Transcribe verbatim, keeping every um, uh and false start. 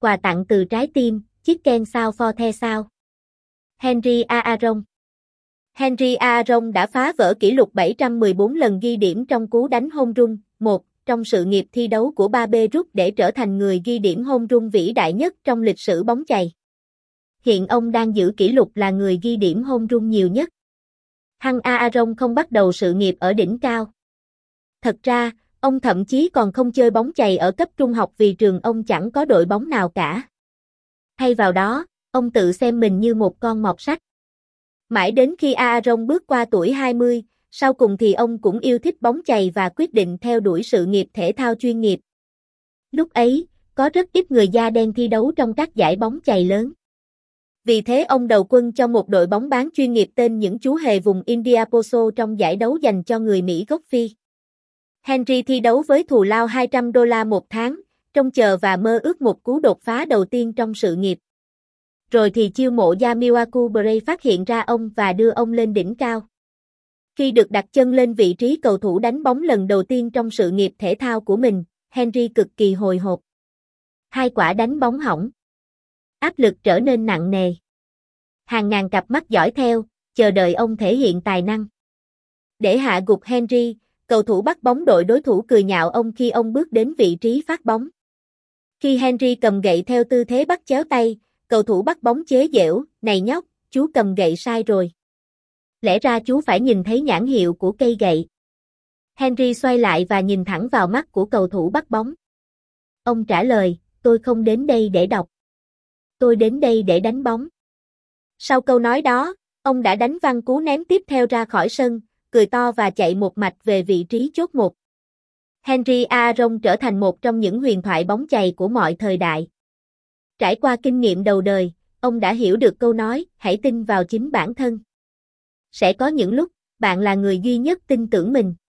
Quà tặng từ trái tim, Chicken sao for the sao. Henry Aaron. Henry Aaron đã phá vỡ kỷ lục bảy trăm mười bốn lần ghi điểm trong cú đánh home run, một, trong sự nghiệp thi đấu của Babe Ruth để trở thành người ghi điểm home run vĩ đại nhất trong lịch sử bóng chày. Hiện ông đang giữ kỷ lục là người ghi điểm home run nhiều nhất. Hank Aaron không bắt đầu sự nghiệp ở đỉnh cao. Thật ra, ông thậm chí còn không chơi bóng chày ở cấp trung học vì trường ông chẳng có đội bóng nào cả. Thay vào đó, ông tự xem mình như một con mọt sách. Mãi đến khi Aaron bước qua tuổi hai mươi, sau cùng thì ông cũng yêu thích bóng chày và quyết định theo đuổi sự nghiệp thể thao chuyên nghiệp. Lúc ấy, có rất ít người da đen thi đấu trong các giải bóng chày lớn. Vì thế ông đầu quân cho một đội bóng bán chuyên nghiệp tên những chú hề vùng Indianapolis trong giải đấu dành cho người Mỹ gốc Phi. Henry thi đấu với thù lao hai trăm đô la một tháng, trông chờ và mơ ước một cú đột phá đầu tiên trong sự nghiệp. Rồi thì chiêu mộ gia Milwaukee Brewers phát hiện ra ông và đưa ông lên đỉnh cao. Khi được đặt chân lên vị trí cầu thủ đánh bóng lần đầu tiên trong sự nghiệp thể thao của mình, Henry cực kỳ hồi hộp. Hai quả đánh bóng hỏng. Áp lực trở nên nặng nề. Hàng ngàn cặp mắt dõi theo, chờ đợi ông thể hiện tài năng. Để hạ gục Henry, cầu thủ bắt bóng đội đối thủ cười nhạo ông khi ông bước đến vị trí phát bóng. Khi Henry cầm gậy theo tư thế bắt chéo tay, cầu thủ bắt bóng chế giễu, "Này nhóc, chú cầm gậy sai rồi. Lẽ ra chú phải nhìn thấy nhãn hiệu của cây gậy." Henry xoay lại và nhìn thẳng vào mắt của cầu thủ bắt bóng. Ông trả lời, "Tôi không đến đây để đọc. Tôi đến đây để đánh bóng." Sau câu nói đó, ông đã đánh văng cú ném tiếp theo ra khỏi sân, cười to và chạy một mạch về vị trí chốt một. Henry Aaron trở thành một trong những huyền thoại bóng chày của mọi thời đại. Trải qua kinh nghiệm đầu đời, ông đã hiểu được câu nói, hãy tin vào chính bản thân. Sẽ có những lúc, bạn là người duy nhất tin tưởng mình.